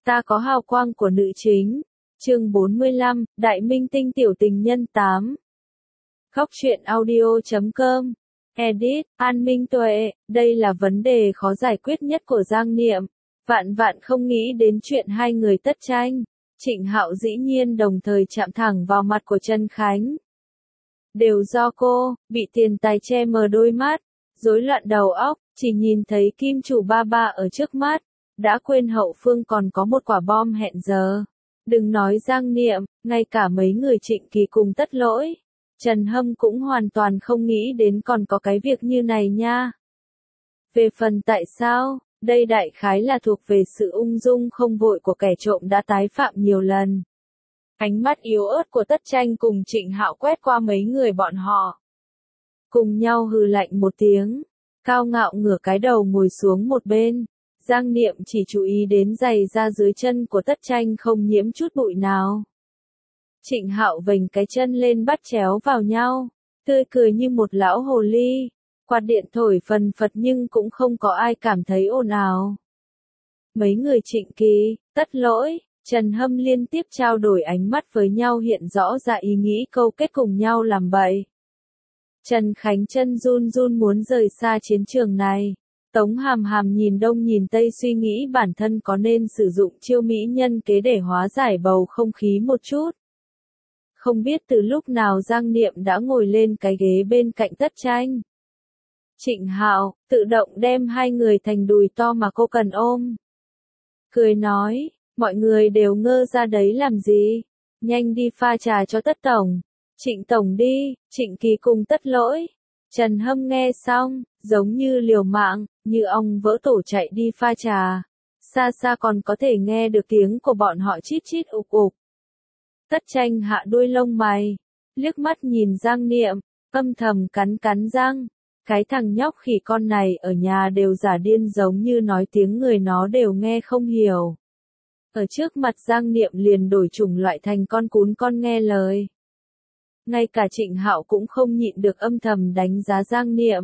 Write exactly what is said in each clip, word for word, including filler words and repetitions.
Ta có hào quang của nữ chính. Chương bốn mươi lăm, Đại Minh Tinh Tiểu Tình Nhân tám. Góc truyện audio chấm com. Edit, An Minh Tuệ, đây là vấn đề khó giải quyết nhất của Giang Niệm. Vạn vạn không nghĩ đến chuyện hai người tất tranh. Trịnh Hạo dĩ nhiên đồng thời chạm thẳng vào mặt của Trần Khánh. Đều do cô, bị tiền tài che mờ đôi mắt, rối loạn đầu óc, chỉ nhìn thấy kim chủ ba ba ở trước mắt, đã quên hậu phương còn có một quả bom hẹn giờ. Đừng nói Giang Niệm, ngay cả mấy người Trịnh Kỳ cùng Tất Lỗi, Trần Hâm cũng hoàn toàn không nghĩ đến còn có cái việc như này nha. Về phần tại sao, đây đại khái là thuộc về sự ung dung không vội của kẻ trộm đã tái phạm nhiều lần. Ánh mắt yếu ớt của Tất Tranh cùng Trịnh Hạo quét qua mấy người bọn họ. Cùng nhau hừ lạnh một tiếng, cao ngạo ngửa cái đầu ngồi xuống một bên. Giang Niệm chỉ chú ý đến giày da dưới chân của Tất Tranh không nhiễm chút bụi nào. Trịnh Hạo vểnh cái chân lên bắt chéo vào nhau, tươi cười như một lão hồ ly, quạt điện thổi phần phật nhưng cũng không có ai cảm thấy ồn ào. Mấy người Trịnh Kỳ, Tất Lỗi, Trần Hâm liên tiếp trao đổi ánh mắt với nhau hiện rõ ra ý nghĩ câu kết cùng nhau làm bậy. Trần Khánh chân run run muốn rời xa chiến trường này. Tống Hàm Hàm nhìn đông nhìn tây suy nghĩ bản thân có nên sử dụng chiêu mỹ nhân kế để hóa giải bầu không khí một chút. Không biết từ lúc nào Giang Niệm đã ngồi lên cái ghế bên cạnh Tất Tranh. Trịnh Hạo, tự động đem hai người thành đùi to mà cô cần ôm. Cười nói, mọi người đều ngơ ra đấy làm gì, nhanh đi pha trà cho Tất Tổng. Trịnh Tổng đi, Trịnh Kỳ cùng Tất Lỗi. Trần Hâm nghe xong, giống như liều mạng, như ong vỡ tổ chạy đi pha trà. Xa xa còn có thể nghe được tiếng của bọn họ chít chít ục ục. Tất Tranh hạ đuôi lông mày, liếc mắt nhìn Giang Niệm, âm thầm cắn cắn răng. Cái thằng nhóc khỉ con này ở nhà đều giả điên giống như nói tiếng người nó đều nghe không hiểu. Ở trước mặt Giang Niệm liền đổi chủng loại thành con cún con nghe lời. Ngay cả Trịnh Hạo cũng không nhịn được âm thầm đánh giá Giang Niệm.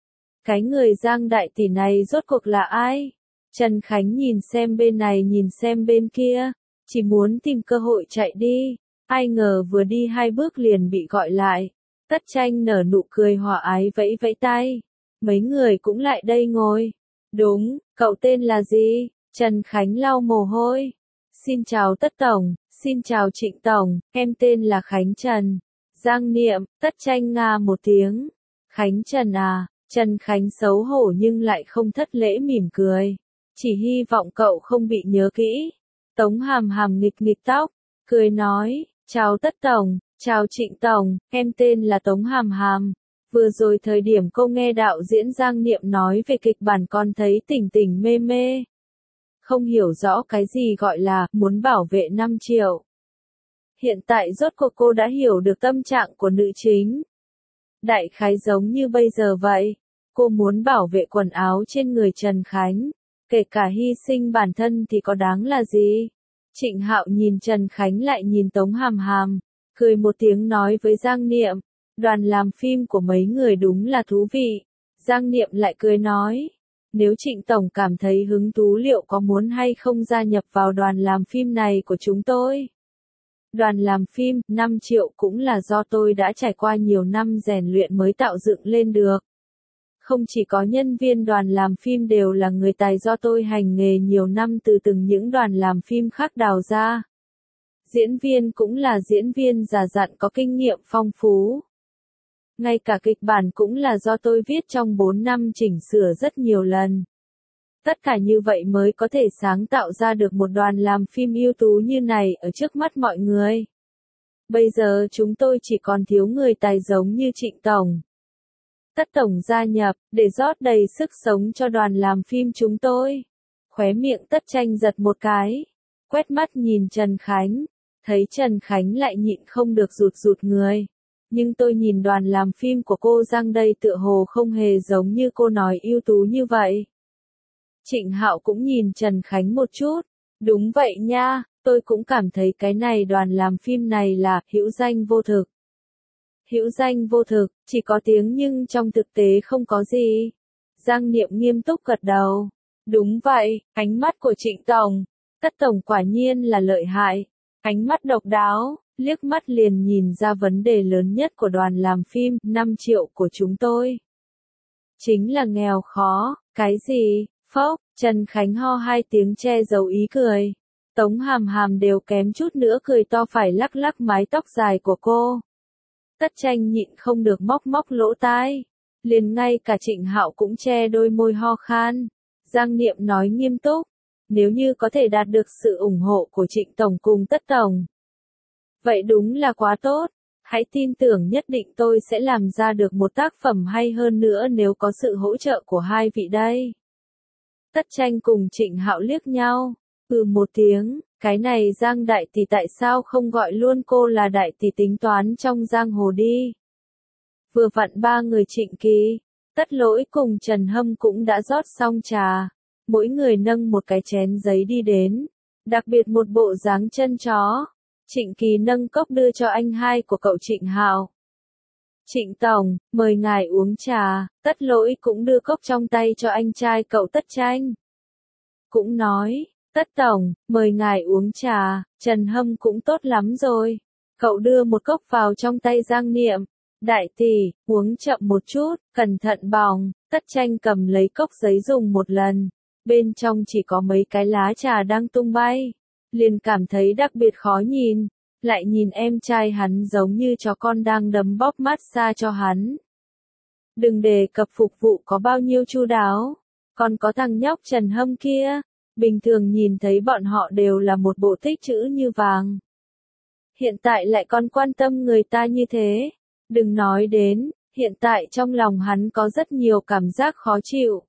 Cái người Giang đại tỷ này rốt cuộc là ai? Trần Khánh nhìn xem bên này nhìn xem bên kia, chỉ muốn tìm cơ hội chạy đi, ai ngờ vừa đi hai bước liền bị gọi lại. Tất Tranh nở nụ cười hòa ái vẫy vẫy tay. Mấy người cũng lại đây ngồi. Đúng, cậu tên là gì? Trần Khánh lau mồ hôi. Xin chào Tất Tổng, xin chào Trịnh Tổng, em tên là Khánh Trần. Giang Niệm, Tất Tranh nga một tiếng. Khánh Trần à, Trần Khánh xấu hổ nhưng lại không thất lễ mỉm cười. Chỉ hy vọng cậu không bị nhớ kỹ. Tống Hàm Hàm nghịch nghịch tóc, cười nói, chào Tất Tổng, chào Trịnh Tổng, em tên là Tống Hàm Hàm. Vừa rồi thời điểm cô nghe đạo diễn Giang Niệm nói về kịch bản con thấy tỉnh tỉnh mê mê. Không hiểu rõ cái gì gọi là muốn bảo vệ năm triệu. Hiện tại rốt cuộc cô đã hiểu được tâm trạng của nữ chính. Đại khái giống như bây giờ vậy, cô muốn bảo vệ quần áo trên người Trần Khánh, kể cả hy sinh bản thân thì có đáng là gì? Trịnh Hạo nhìn Trần Khánh lại nhìn Tống Hàm Hàm, cười một tiếng nói với Giang Niệm, đoàn làm phim của mấy người đúng là thú vị. Giang Niệm lại cười nói, nếu Trịnh Tổng cảm thấy hứng thú liệu có muốn hay không gia nhập vào đoàn làm phim này của chúng tôi? Đoàn làm phim, năm triệu cũng là do tôi đã trải qua nhiều năm rèn luyện mới tạo dựng lên được. Không chỉ có nhân viên đoàn làm phim đều là người tài do tôi hành nghề nhiều năm từ từng những đoàn làm phim khác đào ra. Diễn viên cũng là diễn viên già dặn có kinh nghiệm phong phú. Ngay cả kịch bản cũng là do tôi viết trong bốn năm chỉnh sửa rất nhiều lần. Tất cả như vậy mới có thể sáng tạo ra được một đoàn làm phim ưu tú như này ở trước mắt mọi người. Bây giờ chúng tôi chỉ còn thiếu người tài giống như Trịnh Tổng. Tất Tổng gia nhập, để rót đầy sức sống cho đoàn làm phim chúng tôi. Khóe miệng Tất Tranh giật một cái, quét mắt nhìn Trần Khánh, thấy Trần Khánh lại nhịn không được rụt rụt người. Nhưng tôi nhìn đoàn làm phim của cô Giang đây tựa hồ không hề giống như cô nói ưu tú như vậy. Trịnh Hạo cũng nhìn Trần Khánh một chút. Đúng vậy nha, tôi cũng cảm thấy cái này đoàn làm phim này là hữu danh vô thực. Hữu danh vô thực, chỉ có tiếng nhưng trong thực tế không có gì. Giang Niệm nghiêm túc gật đầu. Đúng vậy, ánh mắt của Trịnh Tổng. Tất tổng quả nhiên là lợi hại, ánh mắt độc đáo, liếc mắt liền nhìn ra vấn đề lớn nhất của đoàn làm phim, năm triệu của chúng tôi. Chính là nghèo khó, cái gì, phốc, Trần Khánh ho hai tiếng che giấu ý cười. Tống Hàm Hàm đều kém chút nữa cười to phải lắc lắc mái tóc dài của cô. Tất Tranh nhịn không được móc móc lỗ tai. Liền ngay cả Trịnh Hạo cũng che đôi môi ho khan. Giang Niệm nói nghiêm túc. Nếu như có thể đạt được sự ủng hộ của Trịnh Tổng cùng Tất Tổng. Vậy đúng là quá tốt. Hãy tin tưởng nhất định tôi sẽ làm ra được một tác phẩm hay hơn nữa nếu có sự hỗ trợ của hai vị đây. Tất Tranh cùng Trịnh Hạo liếc nhau. Ừ một tiếng, cái này Giang đại tỷ tại sao không gọi luôn cô là đại tỷ tính toán trong giang hồ đi. Vừa vặn ba người Trịnh Kỳ, Tất Lỗi cùng Trần Hâm cũng đã rót xong trà. Mỗi người nâng một cái chén giấy đi đến. Đặc biệt một bộ dáng chân chó. Trịnh Kỳ nâng cốc đưa cho anh hai của cậu Trịnh Hạo. Trịnh Tổng, mời ngài uống trà. Tất Lỗi cũng đưa cốc trong tay cho anh trai cậu Tất Tranh. Cũng nói, Tất Tổng, mời ngài uống trà. Trần Hâm cũng tốt lắm rồi. Cậu đưa một cốc vào trong tay Giang Niệm. Đại tỷ, uống chậm một chút, cẩn thận bỏng. Tất Tranh cầm lấy cốc giấy dùng một lần. Bên trong chỉ có mấy cái lá trà đang tung bay. Liền cảm thấy đặc biệt khó nhìn. Lại nhìn em trai hắn giống như chó con đang đấm bóp massage cho hắn. Đừng đề cập phục vụ có bao nhiêu chu đáo. Còn có thằng nhóc Trần Hâm kia. Bình thường nhìn thấy bọn họ đều là một bộ tích chữ như vàng. Hiện tại lại còn quan tâm người ta như thế. Đừng nói đến, hiện tại trong lòng hắn có rất nhiều cảm giác khó chịu.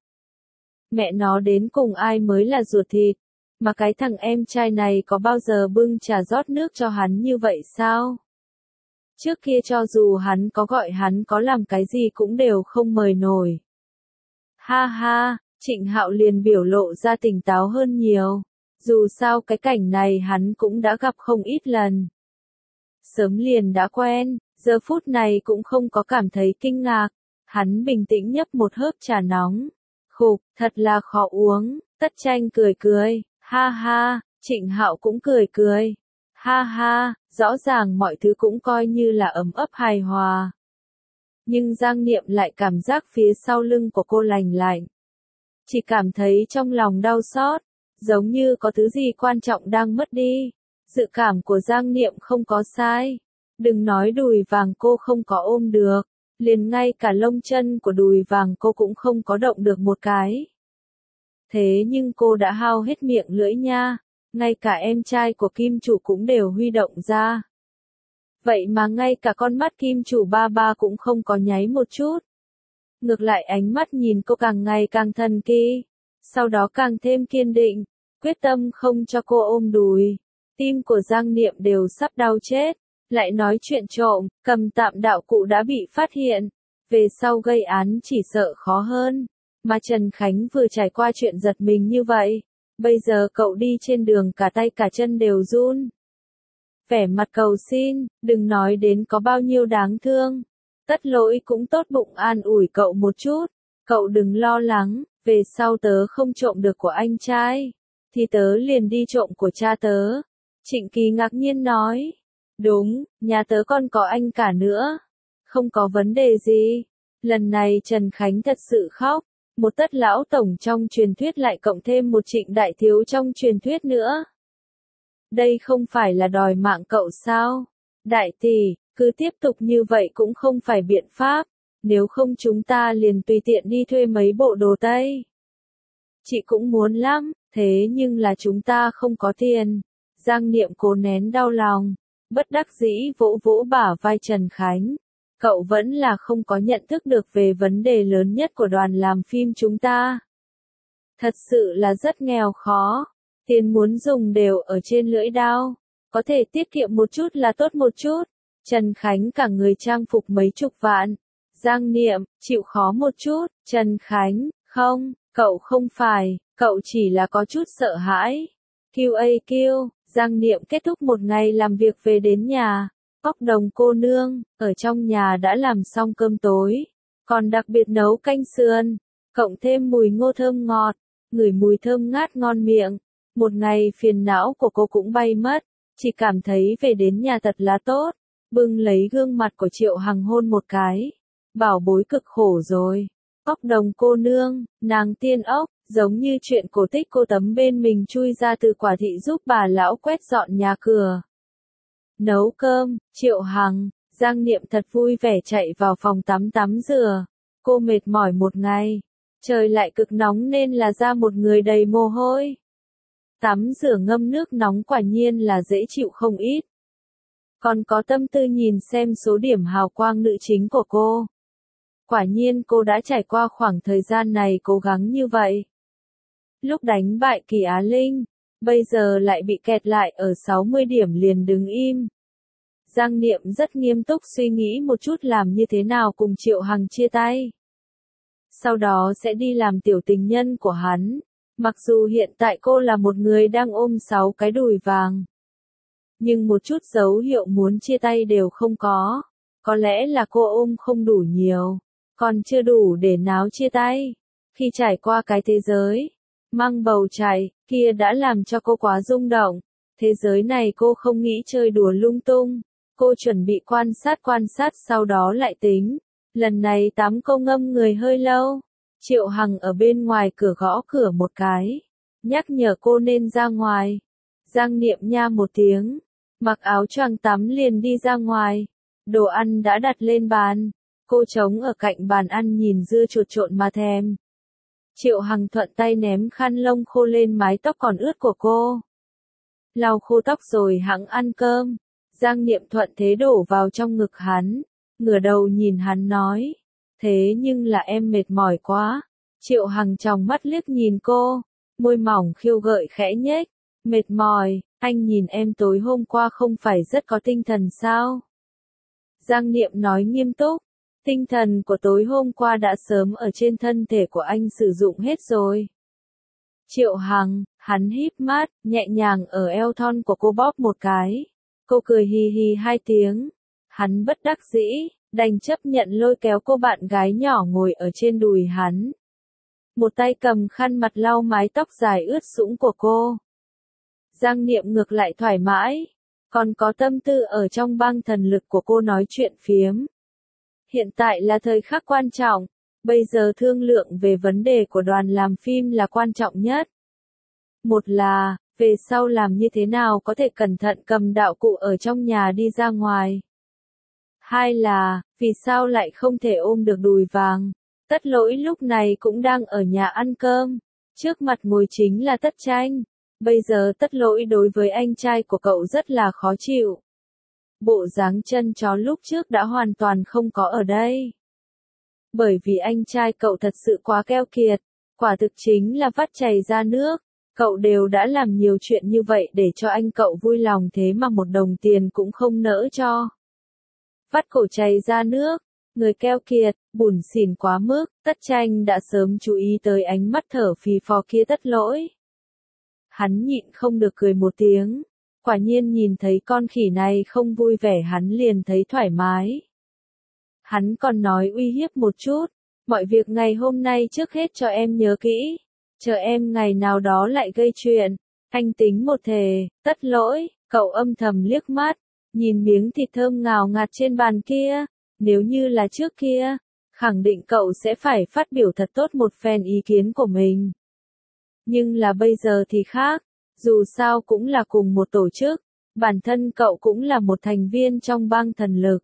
Mẹ nó đến cùng ai mới là ruột thịt. Mà cái thằng em trai này có bao giờ bưng trà rót nước cho hắn như vậy sao? Trước kia cho dù hắn có gọi hắn có làm cái gì cũng đều không mời nổi. Ha ha, Trịnh Hạo liền biểu lộ ra tỉnh táo hơn nhiều. Dù sao cái cảnh này hắn cũng đã gặp không ít lần. Sớm liền đã quen, giờ phút này cũng không có cảm thấy kinh ngạc. Hắn bình tĩnh nhấp một hớp trà nóng. Khục, thật là khó uống. Tất Tranh cười cười. Ha ha, Trịnh Hạo cũng cười cười. Ha ha, rõ ràng mọi thứ cũng coi như là ấm ấp hài hòa. Nhưng Giang Niệm lại cảm giác phía sau lưng của cô lành lạnh. Chỉ cảm thấy trong lòng đau xót, giống như có thứ gì quan trọng đang mất đi. Dự cảm của Giang Niệm không có sai. Đừng nói đùi vàng cô không có ôm được, liền ngay cả lông chân của đùi vàng cô cũng không có động được một cái. Thế nhưng cô đã hao hết miệng lưỡi nha, ngay cả em trai của Kim chủ cũng đều huy động ra. Vậy mà ngay cả con mắt Kim chủ ba ba cũng không có nháy một chút. Ngược lại ánh mắt nhìn cô càng ngày càng thần kỳ, sau đó càng thêm kiên định, quyết tâm không cho cô ôm đùi. Tim của Giang Niệm đều sắp đau chết, lại nói chuyện trộm, cầm tạm đạo cụ đã bị phát hiện, về sau gây án chỉ sợ khó hơn. Mà Trần Khánh vừa trải qua chuyện giật mình như vậy, bây giờ cậu đi trên đường cả tay cả chân đều run. Vẻ mặt cầu xin, đừng nói đến có bao nhiêu đáng thương. Tất Lỗi cũng tốt bụng an ủi cậu một chút, cậu đừng lo lắng, về sau tớ không trộm được của anh trai, thì tớ liền đi trộm của cha tớ. Trịnh Kỳ ngạc nhiên nói, đúng, nhà tớ còn có anh cả nữa, không có vấn đề gì. Lần này Trần Khánh thật sự khóc. Một Tất lão tổng trong truyền thuyết lại cộng thêm một Trịnh đại thiếu trong truyền thuyết nữa. Đây không phải là đòi mạng cậu sao? Đại tỷ, cứ tiếp tục như vậy cũng không phải biện pháp, nếu không chúng ta liền tùy tiện đi thuê mấy bộ đồ Tây. Chị cũng muốn lắm, thế nhưng là chúng ta không có tiền. Giang Niệm cố nén đau lòng, bất đắc dĩ vỗ vỗ bả vai Trần Khánh. Cậu vẫn là không có nhận thức được về vấn đề lớn nhất của đoàn làm phim chúng ta. Thật sự là rất nghèo khó. Tiền muốn dùng đều ở trên lưỡi dao. Có thể tiết kiệm một chút là tốt một chút. Trần Khánh cả người trang phục mấy chục vạn. Giang Niệm, chịu khó một chút. Trần Khánh, không, cậu không phải, cậu chỉ là có chút sợ hãi. quy a quy, Giang Niệm kết thúc một ngày làm việc về đến nhà. Cóc Đồng cô nương, ở trong nhà đã làm xong cơm tối, còn đặc biệt nấu canh sườn, cộng thêm mùi ngô thơm ngọt, ngửi mùi thơm ngát ngon miệng. Một ngày phiền não của cô cũng bay mất, chỉ cảm thấy về đến nhà thật là tốt, bưng lấy gương mặt của Triệu Hằng hôn một cái. Bảo bối cực khổ rồi. Ốc đồng cô nương, nàng tiên ốc, giống như chuyện cổ tích cô tấm bên mình chui ra từ quả thị giúp bà lão quét dọn nhà cửa. Nấu cơm, Triệu Hằng, Giang Niệm thật vui vẻ chạy vào phòng tắm tắm rửa. Cô mệt mỏi một ngày, trời lại cực nóng nên là ra một người đầy mồ hôi. Tắm rửa ngâm nước nóng quả nhiên là dễ chịu không ít. Còn có tâm tư nhìn xem số điểm hào quang nữ chính của cô. Quả nhiên cô đã trải qua khoảng thời gian này cố gắng như vậy. Lúc đánh bại Kỳ Á Linh, bây giờ lại bị kẹt lại ở sáu mươi điểm liền đứng im. Giang Niệm rất nghiêm túc suy nghĩ một chút làm như thế nào cùng Triệu Hằng chia tay. Sau đó sẽ đi làm tiểu tình nhân của hắn. Mặc dù hiện tại cô là một người đang ôm sáu cái đùi vàng. Nhưng một chút dấu hiệu muốn chia tay đều không có. Có lẽ là cô ôm không đủ nhiều. Còn chưa đủ để náo chia tay. Khi trải qua cái thế giới mang bầu trời kia đã làm cho cô quá rung động. Thế giới này cô không nghĩ chơi đùa lung tung. Cô chuẩn bị quan sát quan sát sau đó lại tính. Lần này tắm cô ngâm người hơi lâu. Triệu Hằng ở bên ngoài cửa gõ cửa một cái. Nhắc nhở cô nên ra ngoài. Giang Niệm nha một tiếng. Mặc áo choàng tắm liền đi ra ngoài. Đồ ăn đã đặt lên bàn. Cô trống ở cạnh bàn ăn nhìn dưa chuột trộn mà thèm. Triệu Hằng thuận tay ném khăn lông khô lên mái tóc còn ướt của cô. Lau khô tóc rồi hẵng ăn cơm. Giang Niệm thuận thế đổ vào trong ngực hắn. Ngửa đầu nhìn hắn nói. Thế nhưng là em mệt mỏi quá. Triệu Hằng tròng mắt liếc nhìn cô. Môi mỏng khiêu gợi khẽ nhếch. Mệt mỏi, anh nhìn em tối hôm qua không phải rất có tinh thần sao? Giang Niệm nói nghiêm túc. Tinh thần của tối hôm qua đã sớm ở trên thân thể của anh sử dụng hết rồi. Triệu Hằng, hắn híp mắt, nhẹ nhàng ở eo thon của cô bóp một cái. Cô cười hì hì hai tiếng. Hắn bất đắc dĩ, đành chấp nhận lôi kéo cô bạn gái nhỏ ngồi ở trên đùi hắn. Một tay cầm khăn mặt lau mái tóc dài ướt sũng của cô. Giang Niệm ngược lại thoải mái, còn có tâm tư ở trong băng thần lực của cô nói chuyện phiếm. Hiện tại là thời khắc quan trọng, bây giờ thương lượng về vấn đề của đoàn làm phim là quan trọng nhất. Một là, về sau làm như thế nào có thể cẩn thận cầm đạo cụ ở trong nhà đi ra ngoài. Hai là, vì sao lại không thể ôm được đùi vàng. Tất Lỗi lúc này cũng đang ở nhà ăn cơm, trước mặt ngồi chính là Tất Tranh. Bây giờ Tất Lỗi đối với anh trai của cậu rất là khó chịu. Bộ dáng chân chó lúc trước đã hoàn toàn không có ở đây. Bởi vì anh trai cậu thật sự quá keo kiệt, quả thực chính là vắt chảy ra nước. Cậu đều đã làm nhiều chuyện như vậy để cho anh cậu vui lòng thế mà một đồng tiền cũng không nỡ cho. Vắt cổ chảy ra nước, người keo kiệt, bủn xỉn quá mức. Tất Tranh đã sớm chú ý tới ánh mắt thở phì phò kia Tất Lỗi. Hắn nhịn không được cười một tiếng. Quả nhiên nhìn thấy con khỉ này không vui vẻ hắn liền thấy thoải mái. Hắn còn nói uy hiếp một chút. Mọi việc ngày hôm nay trước hết cho em nhớ kỹ. Chờ em ngày nào đó lại gây chuyện. Anh tính một thề. Tất Lỗi, cậu âm thầm liếc mắt. Nhìn miếng thịt thơm ngào ngạt trên bàn kia. Nếu như là trước kia, khẳng định cậu sẽ phải phát biểu thật tốt một phen ý kiến của mình. Nhưng là bây giờ thì khác, dù sao cũng là cùng một tổ chức, bản thân cậu cũng là một thành viên trong bang thần lực.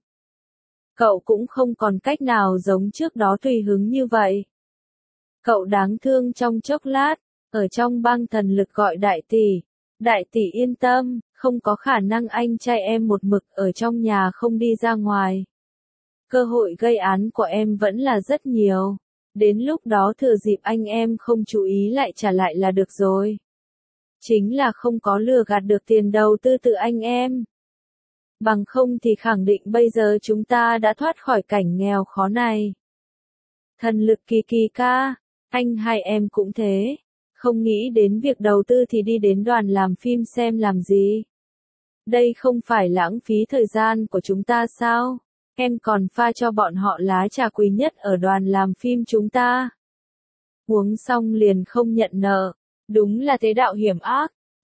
Cậu cũng không còn cách nào giống trước đó tùy hứng như vậy. Cậu đáng thương trong chốc lát, ở trong bang thần lực gọi đại tỷ. Đại tỷ yên tâm, không có khả năng anh trai em một mực ở trong nhà không đi ra ngoài. Cơ hội gây án của em vẫn là rất nhiều. Đến lúc đó thừa dịp anh em không chú ý lại trả lại là được rồi. Chính là không có lừa gạt được tiền đầu tư từ anh em. Bằng không thì khẳng định bây giờ chúng ta đã thoát khỏi cảnh nghèo khó này. Thần lực kỳ kỳ ca, anh hai em cũng thế. Không nghĩ đến việc đầu tư thì đi đến đoàn làm phim xem làm gì. Đây không phải lãng phí thời gian của chúng ta sao? Em còn pha cho bọn họ lá trà quý nhất ở đoàn làm phim chúng ta. Uống xong liền không nhận nợ. Đúng là thế đạo hiểm ác.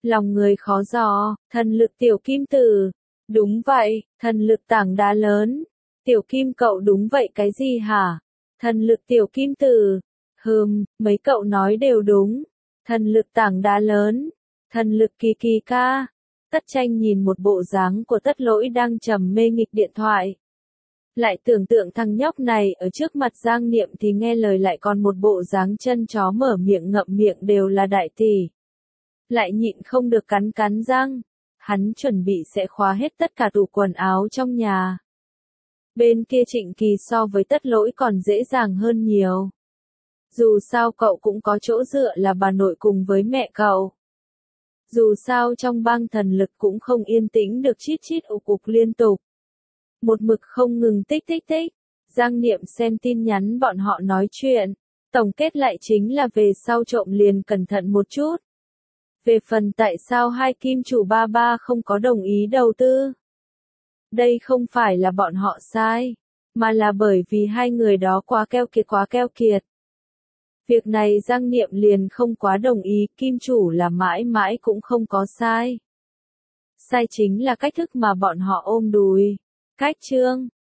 Lòng người khó dò, thần lực tiểu kim tử. Đúng vậy, thần lực tảng đá lớn. Tiểu kim cậu đúng vậy cái gì hả? Thần lực tiểu kim tử. Hừm, mấy cậu nói đều đúng. Thần lực tảng đá lớn. Thần lực kỳ kỳ ca. Tất Tranh nhìn một bộ dáng của Tất Lỗi đang trầm mê nghịch điện thoại. Lại tưởng tượng thằng nhóc này ở trước mặt Giang Niệm thì nghe lời lại còn một bộ dáng chân chó mở miệng ngậm miệng đều là đại tỷ. Lại nhịn không được cắn cắn răng. Hắn chuẩn bị sẽ khóa hết tất cả tủ quần áo trong nhà. Bên kia Trịnh Kỳ so với Tất Lỗi còn dễ dàng hơn nhiều. Dù sao cậu cũng có chỗ dựa là bà nội cùng với mẹ cậu. Dù sao trong bang thần lực cũng không yên tĩnh được chít chít ục ục liên tục. Một mực không ngừng tích tích tích. Giang Niệm xem tin nhắn bọn họ nói chuyện. Tổng kết lại chính là về sau trộm liền cẩn thận một chút. Về phần tại sao hai kim chủ ba ba không có đồng ý đầu tư. Đây không phải là bọn họ sai, mà là bởi vì hai người đó quá keo kiệt quá keo kiệt. Việc này Giang Niệm liền không quá đồng ý, kim chủ là mãi mãi cũng không có sai. Sai chính là cách thức mà bọn họ ôm đùi. Cách chương